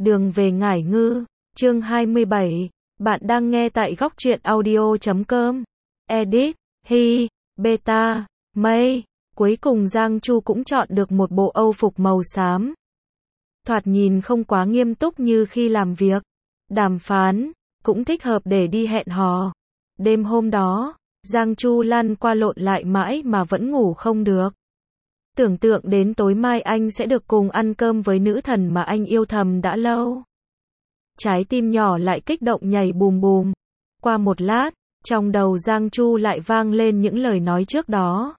Đường về Ngải Ngư, chương 27, bạn đang nghe tại góc truyện audio.com. Edit, Hi, Beta, Mây. Cuối cùng Giang Chu cũng chọn được một bộ âu phục màu xám. Thoạt nhìn không quá nghiêm túc như khi làm việc, đàm phán, cũng thích hợp để đi hẹn hò. Đêm hôm đó, Giang Chu lăn qua lộn lại mãi mà vẫn ngủ không được. Tưởng tượng đến tối mai anh sẽ được cùng ăn cơm với nữ thần mà anh yêu thầm đã lâu. Trái tim nhỏ lại kích động nhảy bùm bùm. Qua một lát, trong đầu Giang Chu lại vang lên những lời nói trước đó.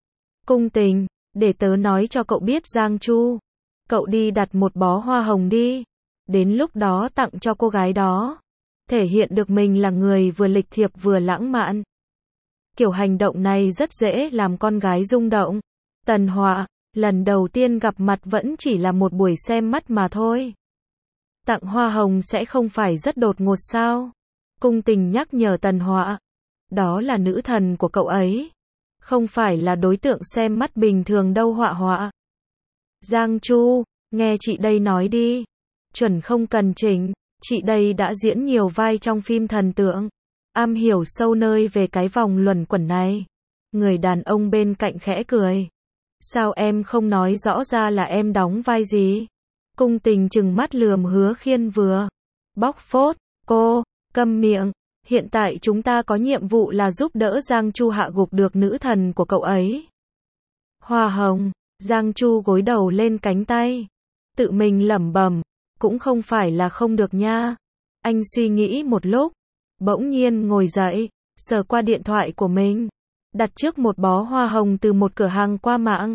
Cung Tình, để tớ nói cho cậu biết Giang Chu. Cậu đi đặt một bó hoa hồng đi. Đến lúc đó tặng cho cô gái đó. Thể hiện được mình là người vừa lịch thiệp vừa lãng mạn. Kiểu hành động này rất dễ làm con gái rung động. Tần Họa, lần đầu tiên gặp mặt vẫn chỉ là một buổi xem mắt mà thôi. Tặng hoa hồng sẽ không phải rất đột ngột sao? Cung Tình nhắc nhở Tần Họa. Đó là nữ thần của cậu ấy. Không phải là đối tượng xem mắt bình thường đâu Họa Họa. Giang Chu, nghe chị đây nói đi. Chuẩn không cần chỉnh, chị đây đã diễn nhiều vai trong phim thần tượng. Am hiểu sâu nơi về cái vòng luẩn quẩn này. Người đàn ông bên cạnh khẽ cười. Sao em không nói rõ ra là em đóng vai gì? Cung Tình trừng mắt lườm Hứa Khiên vừa. Bóc phốt, cô, câm miệng. Hiện tại chúng ta có nhiệm vụ là giúp đỡ Giang Chu hạ gục được nữ thần của cậu ấy. Hoa hồng, Giang Chu gối đầu lên cánh tay. Tự mình lẩm bẩm, cũng không phải là không được nha. Anh suy nghĩ một lúc, bỗng nhiên ngồi dậy, sờ qua điện thoại của mình. Đặt trước một bó hoa hồng từ một cửa hàng qua mạng.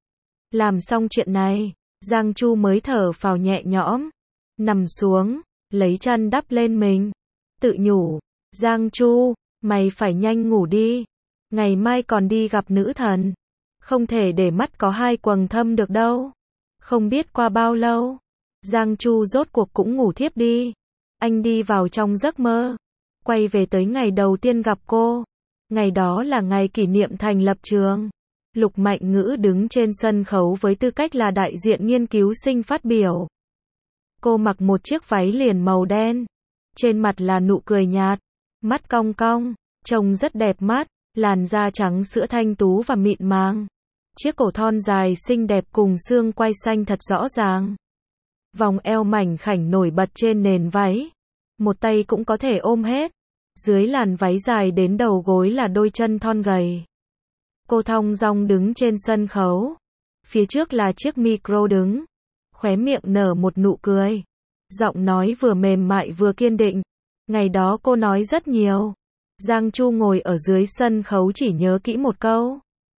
Làm xong chuyện này, Giang Chu mới thở phào nhẹ nhõm. Nằm xuống, lấy chăn đắp lên mình. Tự nhủ, Giang Chu, mày phải nhanh ngủ đi. Ngày mai còn đi gặp nữ thần. Không thể để mắt có hai quầng thâm được đâu. Không biết qua bao lâu, Giang Chu rốt cuộc cũng ngủ thiếp đi. Anh đi vào trong giấc mơ. Quay về tới ngày đầu tiên gặp cô. Ngày đó là ngày kỷ niệm thành lập trường. Lục Mạnh Ngữ đứng trên sân khấu với tư cách là đại diện nghiên cứu sinh phát biểu. Cô mặc một chiếc váy liền màu đen. Trên mặt là nụ cười nhạt. Mắt cong cong, trông rất đẹp mắt. Làn da trắng sữa thanh tú và mịn màng. Chiếc cổ thon dài xinh đẹp cùng xương quai xanh thật rõ ràng. Vòng eo mảnh khảnh nổi bật trên nền váy. Một tay cũng có thể ôm hết. Dưới làn váy dài đến đầu gối là đôi chân thon gầy. Cô thong dong đứng trên sân khấu. Phía trước là chiếc micro đứng. Khóe miệng nở một nụ cười. Giọng nói vừa mềm mại vừa kiên định. Ngày đó cô nói rất nhiều. Giang Chu ngồi ở dưới sân khấu chỉ nhớ kỹ một câu.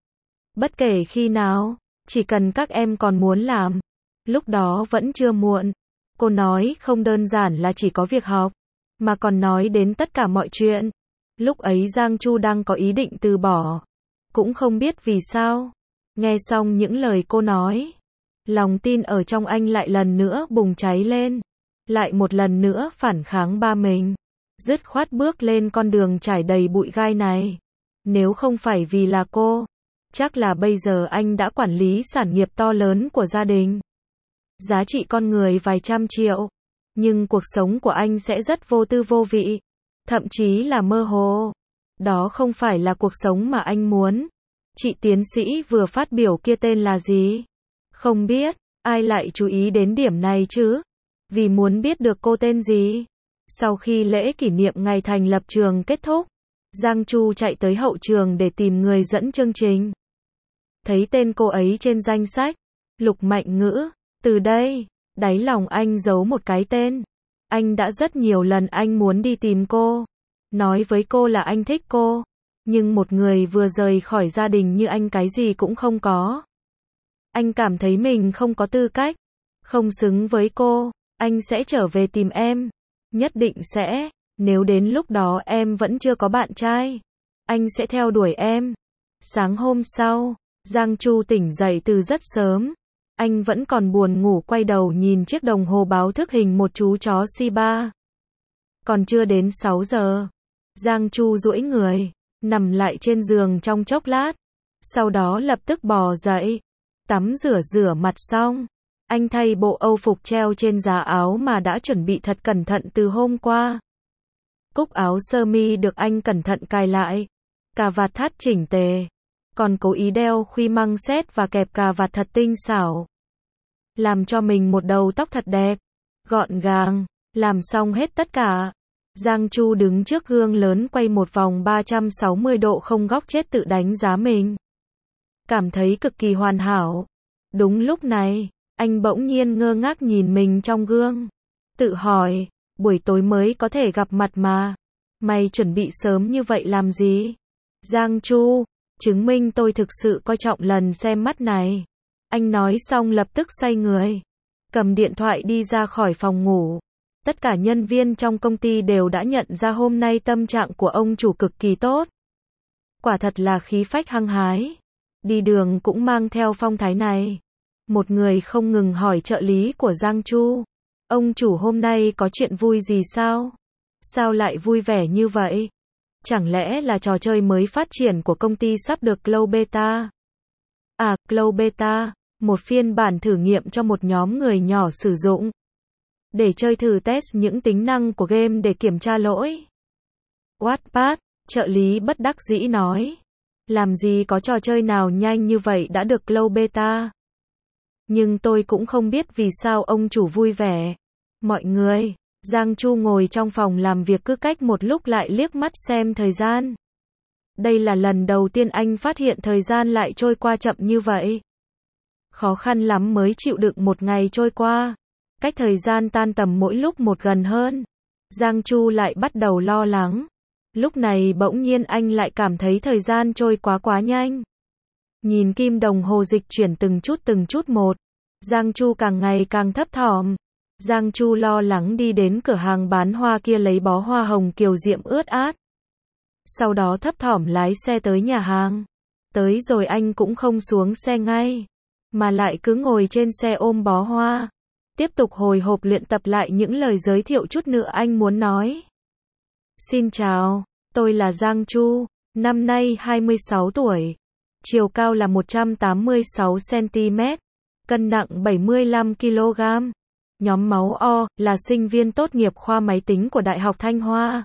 Bất kể khi nào, chỉ cần các em còn muốn làm. Lúc đó vẫn chưa muộn. Cô nói không đơn giản là chỉ có việc học, mà còn nói đến tất cả mọi chuyện. Lúc ấy Giang Chu đang có ý định từ bỏ. Cũng không biết vì sao. Nghe xong những lời cô nói, lòng tin ở trong anh lại lần nữa bùng cháy lên. Lại một lần nữa phản kháng ba mình. Dứt khoát bước lên con đường trải đầy bụi gai này. Nếu không phải vì là cô, chắc là bây giờ anh đã quản lý sản nghiệp to lớn của gia đình. Giá trị con người vài trăm triệu. Nhưng cuộc sống của anh sẽ rất vô tư vô vị. Thậm chí là mơ hồ. Đó không phải là cuộc sống mà anh muốn. Chị tiến sĩ vừa phát biểu kia tên là gì? Không biết, ai lại chú ý đến điểm này chứ? Vì muốn biết được cô tên gì? Sau khi lễ kỷ niệm ngày thành lập trường kết thúc, Giang Chu chạy tới hậu trường để tìm người dẫn chương trình. Thấy tên cô ấy trên danh sách, Lục Mạnh Ngữ, từ đây, đáy lòng anh giấu một cái tên. Anh đã rất nhiều lần anh muốn đi tìm cô, nói với cô là anh thích cô, nhưng một người vừa rời khỏi gia đình như anh cái gì cũng không có. Anh cảm thấy mình không có tư cách, không xứng với cô, anh sẽ trở về tìm em. Nhất định sẽ, nếu đến lúc đó em vẫn chưa có bạn trai, anh sẽ theo đuổi em. Sáng hôm sau, Giang Chu tỉnh dậy từ rất sớm. Anh vẫn còn buồn ngủ quay đầu nhìn chiếc đồng hồ báo thức hình một chú chó Shiba. Còn chưa đến 6 giờ. Giang Chu duỗi người, nằm lại trên giường trong chốc lát. Sau đó lập tức bò dậy, tắm rửa mặt xong. Anh thay bộ Âu phục treo trên giá áo mà đã chuẩn bị thật cẩn thận từ hôm qua. Cúc áo sơ mi được anh cẩn thận cài lại. Cà vạt thắt chỉnh tề. Còn cố ý đeo khuy măng xét và kẹp cà vạt thật tinh xảo. Làm cho mình một đầu tóc thật đẹp. Gọn gàng. Làm xong hết tất cả. Giang Chu đứng trước gương lớn quay một vòng 360 độ không góc chết tự đánh giá mình. Cảm thấy cực kỳ hoàn hảo. Đúng lúc này, anh bỗng nhiên ngơ ngác nhìn mình trong gương. Tự hỏi, buổi tối mới có thể gặp mặt mà. Mày chuẩn bị sớm như vậy làm gì? Giang Chu, chứng minh tôi thực sự coi trọng lần xem mắt này. Anh nói xong lập tức xoay người. Cầm điện thoại đi ra khỏi phòng ngủ. Tất cả nhân viên trong công ty đều đã nhận ra hôm nay tâm trạng của ông chủ cực kỳ tốt. Quả thật là khí phách hăng hái. Đi đường cũng mang theo phong thái này. Một người không ngừng hỏi trợ lý của Giang Chu. Ông chủ hôm nay có chuyện vui gì sao? Sao lại vui vẻ như vậy? Chẳng lẽ là trò chơi mới phát triển của công ty sắp được Cloud Beta? À, Cloud Beta, một phiên bản thử nghiệm cho một nhóm người nhỏ sử dụng. Để chơi thử test những tính năng của game để kiểm tra lỗi. Wattpad, trợ lý bất đắc dĩ nói. Làm gì có trò chơi nào nhanh như vậy đã được Cloud Beta. Nhưng tôi cũng không biết vì sao ông chủ vui vẻ. Mọi người, Giang Chu ngồi trong phòng làm việc cứ cách một lúc lại liếc mắt xem thời gian. Đây là lần đầu tiên anh phát hiện thời gian lại trôi qua chậm như vậy. Khó khăn lắm mới chịu đựng một ngày trôi qua. Cách thời gian tan tầm mỗi lúc một gần hơn. Giang Chu lại bắt đầu lo lắng. Lúc này bỗng nhiên anh lại cảm thấy thời gian trôi quá nhanh. Nhìn kim đồng hồ dịch chuyển từng chút một. Giang Chu càng ngày càng thấp thỏm. Giang Chu lo lắng đi đến cửa hàng bán hoa kia lấy bó hoa hồng kiều diễm ướt át. Sau đó thấp thỏm lái xe tới nhà hàng. Tới rồi anh cũng không xuống xe ngay. Mà lại cứ ngồi trên xe ôm bó hoa. Tiếp tục hồi hộp luyện tập lại những lời giới thiệu chút nữa anh muốn nói. Xin chào, tôi là Giang Chu, năm nay 26 tuổi. Chiều cao là 186cm, cân nặng 75kg. Nhóm máu O, là sinh viên tốt nghiệp khoa máy tính của Đại học Thanh Hoa.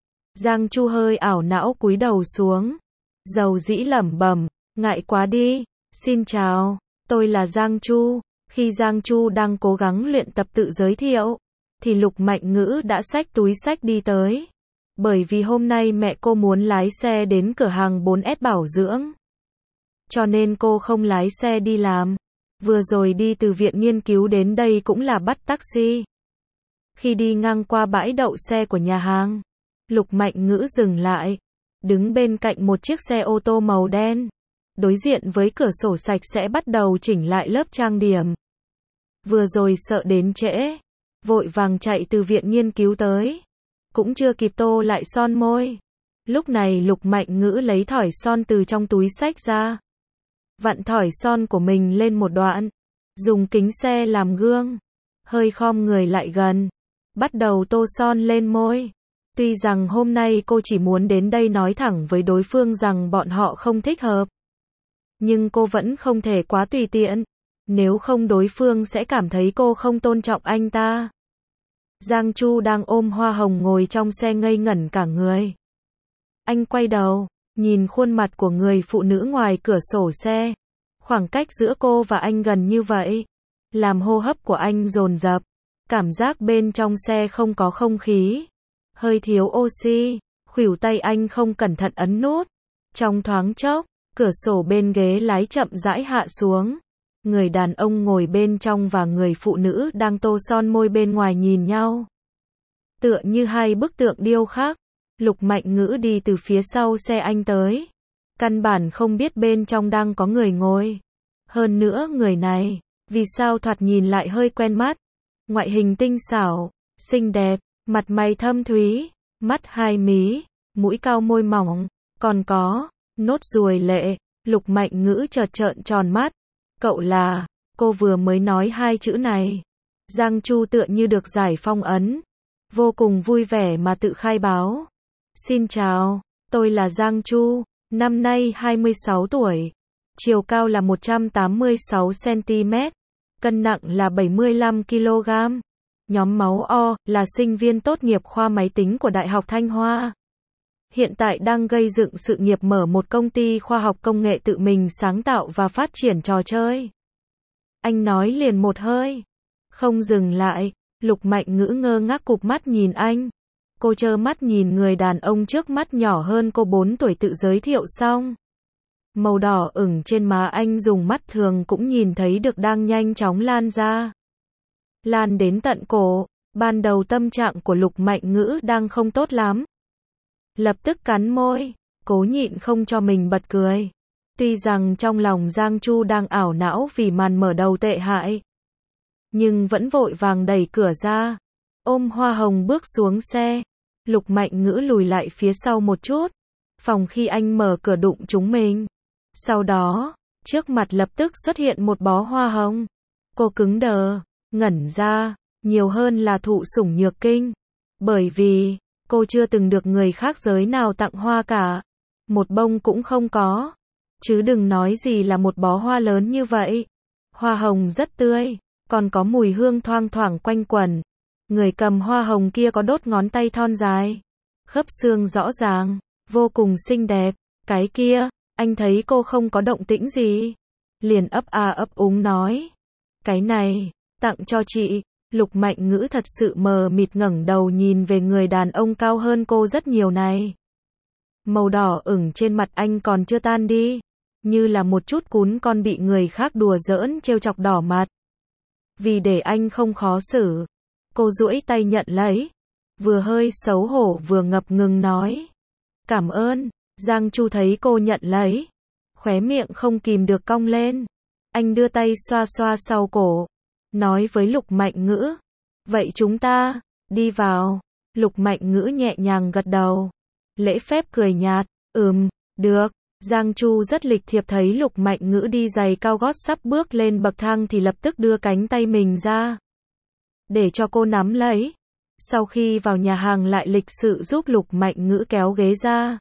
Giang Chu hơi ảo não cúi đầu xuống. Dầu dĩ lẩm bẩm, ngại quá đi. Xin chào, tôi là Giang Chu. Khi Giang Chu đang cố gắng luyện tập tự giới thiệu, thì Lục Mạnh Ngữ đã xách túi xách đi tới. Bởi vì hôm nay mẹ cô muốn lái xe đến cửa hàng 4S bảo dưỡng. Cho nên cô không lái xe đi làm. Vừa rồi đi từ viện nghiên cứu đến đây cũng là bắt taxi. Khi đi ngang qua bãi đậu xe của nhà hàng, Lục Mạnh Ngữ dừng lại, đứng bên cạnh một chiếc xe ô tô màu đen. Đối diện với cửa sổ sạch sẽ bắt đầu chỉnh lại lớp trang điểm. Vừa rồi sợ đến trễ, vội vàng chạy từ viện nghiên cứu tới. Cũng chưa kịp tô lại son môi. Lúc này Lục Mạnh Ngữ lấy thỏi son từ trong túi xách ra. Vặn thỏi son của mình lên một đoạn. Dùng kính xe làm gương. Hơi khom người lại gần. Bắt đầu tô son lên môi. Tuy rằng hôm nay cô chỉ muốn đến đây nói thẳng với đối phương rằng bọn họ không thích hợp. Nhưng cô vẫn không thể quá tùy tiện. Nếu không đối phương sẽ cảm thấy cô không tôn trọng anh ta. Giang Chu đang ôm hoa hồng ngồi trong xe ngây ngẩn cả người. Anh quay đầu, nhìn khuôn mặt của người phụ nữ ngoài cửa sổ xe. Khoảng cách giữa cô và anh gần như vậy. Làm hô hấp của anh dồn dập. Cảm giác bên trong xe không có không khí. Hơi thiếu oxy. Khuỷu tay anh không cẩn thận ấn nút. Trong thoáng chốc, cửa sổ bên ghế lái chậm rãi hạ xuống. Người đàn ông ngồi bên trong và người phụ nữ đang tô son môi bên ngoài nhìn nhau. Tựa như hai bức tượng điêu khắc. Lục Mạnh Ngữ đi từ phía sau xe anh tới. Căn bản không biết bên trong đang có người ngồi. Hơn nữa người này, vì sao thoạt nhìn lại hơi quen mắt. Ngoại hình tinh xảo, xinh đẹp, mặt mày thâm thúy, mắt hai mí, mũi cao môi mỏng, còn có nốt ruồi lệ. Lục Mạnh Ngữ chợt trợn tròn mắt. Cậu là, cô vừa mới nói hai chữ này. Giang Chu tựa như được giải phong ấn. Vô cùng vui vẻ mà tự khai báo. Xin chào, tôi là Giang Chu, năm nay 26 tuổi. Chiều cao là 186cm, cân nặng là 75 kg. Nhóm máu O, là sinh viên tốt nghiệp khoa máy tính của Đại học Thanh Hoa. Hiện tại đang gây dựng sự nghiệp mở một công ty khoa học công nghệ tự mình sáng tạo và phát triển trò chơi. Anh nói liền một hơi. Không dừng lại, Lục Mạnh Ngữ ngơ ngác cụp mắt nhìn anh. Cô trơ mắt nhìn người đàn ông trước mắt nhỏ hơn cô 4 tuổi tự giới thiệu xong. Màu đỏ ửng trên má anh dùng mắt thường cũng nhìn thấy được đang nhanh chóng lan ra. Lan đến tận cổ, ban đầu tâm trạng của Lục Mạnh Ngữ đang không tốt lắm. Lập tức cắn môi, cố nhịn không cho mình bật cười. Tuy rằng trong lòng Giang Chu đang ảo não vì màn mở đầu tệ hại, nhưng vẫn vội vàng đẩy cửa ra, ôm hoa hồng bước xuống xe. Lục Mạnh Ngữ lùi lại phía sau một chút, phòng khi anh mở cửa đụng trúng mình. Sau đó, trước mặt lập tức xuất hiện một bó hoa hồng. Cô cứng đờ, ngẩn ra, nhiều hơn là thụ sủng nhược kinh. Bởi vì, cô chưa từng được người khác giới nào tặng hoa cả. Một bông cũng không có. Chứ đừng nói gì là một bó hoa lớn như vậy. Hoa hồng rất tươi, còn có mùi hương thoang thoảng quanh quẩn. Người cầm hoa hồng kia có đốt ngón tay thon dài, khớp xương rõ ràng, vô cùng xinh đẹp. Cái kia, anh thấy cô không có động tĩnh gì, liền ấp a ấp úng nói. Cái này, tặng cho chị. Lục Mạnh Ngữ thật sự mờ mịt ngẩng đầu nhìn về người đàn ông cao hơn cô rất nhiều này. Màu đỏ ửng trên mặt anh còn chưa tan đi, như là một chút cún con bị người khác đùa giỡn trêu chọc đỏ mặt. Vì để anh không khó xử, cô duỗi tay nhận lấy, vừa hơi xấu hổ vừa ngập ngừng nói. Cảm ơn. Giang Chu thấy cô nhận lấy, khóe miệng không kìm được cong lên. Anh đưa tay xoa xoa sau cổ, nói với Lục Mạnh Ngữ. Vậy chúng ta, đi vào. Lục Mạnh Ngữ nhẹ nhàng gật đầu, lễ phép cười nhạt. Được. Giang Chu rất lịch thiệp thấy Lục Mạnh Ngữ đi giày cao gót sắp bước lên bậc thang thì lập tức đưa cánh tay mình ra, để cho cô nắm lấy. Sau khi vào nhà hàng lại lịch sự giúp Lục Mạnh Ngữ kéo ghế ra,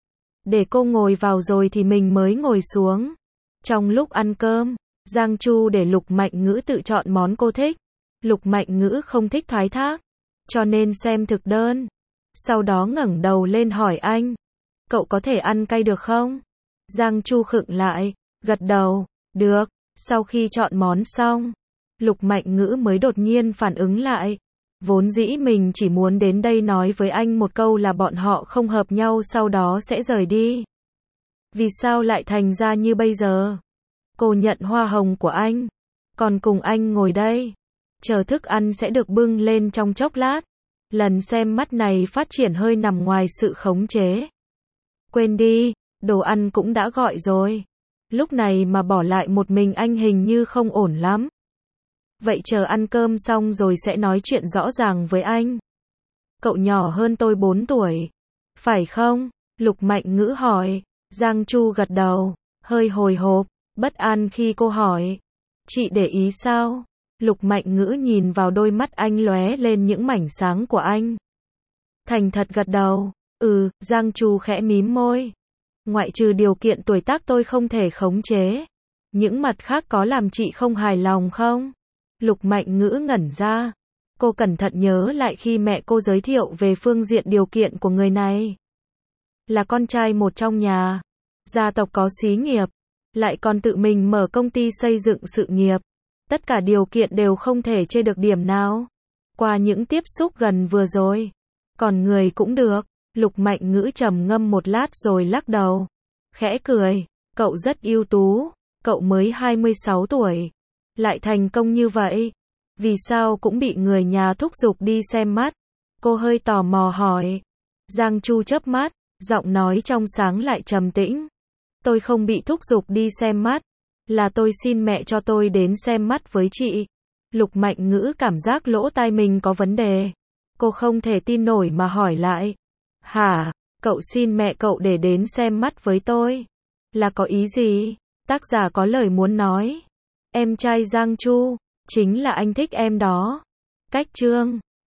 để cô ngồi vào rồi thì mình mới ngồi xuống. Trong lúc ăn cơm, Giang Chu để Lục Mạnh Ngữ tự chọn món cô thích. Lục Mạnh Ngữ không thích thoái thác, cho nên xem thực đơn. Sau đó ngẩng đầu lên hỏi anh. Cậu có thể ăn cay được không? Giang Chu khựng lại, gật đầu, được. Sau khi chọn món xong, Lục Mạnh Ngữ mới đột nhiên phản ứng lại. Vốn dĩ mình chỉ muốn đến đây nói với anh một câu là bọn họ không hợp nhau sau đó sẽ rời đi. Vì sao lại thành ra như bây giờ? Cô nhận hoa hồng của anh, còn cùng anh ngồi đây, chờ thức ăn sẽ được bưng lên trong chốc lát. Lần xem mắt này phát triển hơi nằm ngoài sự khống chế. Quên đi, đồ ăn cũng đã gọi rồi. Lúc này mà bỏ lại một mình anh hình như không ổn lắm. Vậy chờ ăn cơm xong rồi sẽ nói chuyện rõ ràng với anh. Cậu nhỏ hơn tôi 4 tuổi, phải không? Lục Mạnh Ngữ hỏi. Giang Chu gật đầu, hơi hồi hộp, bất an khi cô hỏi. Chị để ý sao? Lục Mạnh Ngữ nhìn vào đôi mắt anh lóe lên những mảnh sáng của anh. Thành thật gật đầu. Giang Chu khẽ mím môi. Ngoại trừ điều kiện tuổi tác tôi không thể khống chế, những mặt khác có làm chị không hài lòng không? Lục Mạnh Ngữ ngẩn ra. Cô cẩn thận nhớ lại khi mẹ cô giới thiệu về phương diện điều kiện của người này. Là con trai một trong nhà, gia tộc có xí nghiệp, lại còn tự mình mở công ty xây dựng sự nghiệp. Tất cả điều kiện đều không thể chê được điểm nào. Qua những tiếp xúc gần vừa rồi, còn người cũng được. Lục Mạnh Ngữ trầm ngâm một lát rồi lắc đầu, khẽ cười. Cậu rất ưu tú, cậu mới 26 tuổi, lại thành công như vậy. Vì sao cũng bị người nhà thúc giục đi xem mắt? Cô hơi tò mò hỏi. Giang Chu chớp mắt, giọng nói trong sáng lại trầm tĩnh. Tôi không bị thúc giục đi xem mắt, là tôi xin mẹ cho tôi đến xem mắt với chị. Lục Mạnh Ngữ cảm giác lỗ tai mình có vấn đề. Cô không thể tin nổi mà hỏi lại. Hả, cậu xin mẹ cậu để đến xem mắt với tôi? Là có ý gì? Tác giả có lời muốn nói. Em trai Giang Chu, chính là anh thích em đó. Cách chương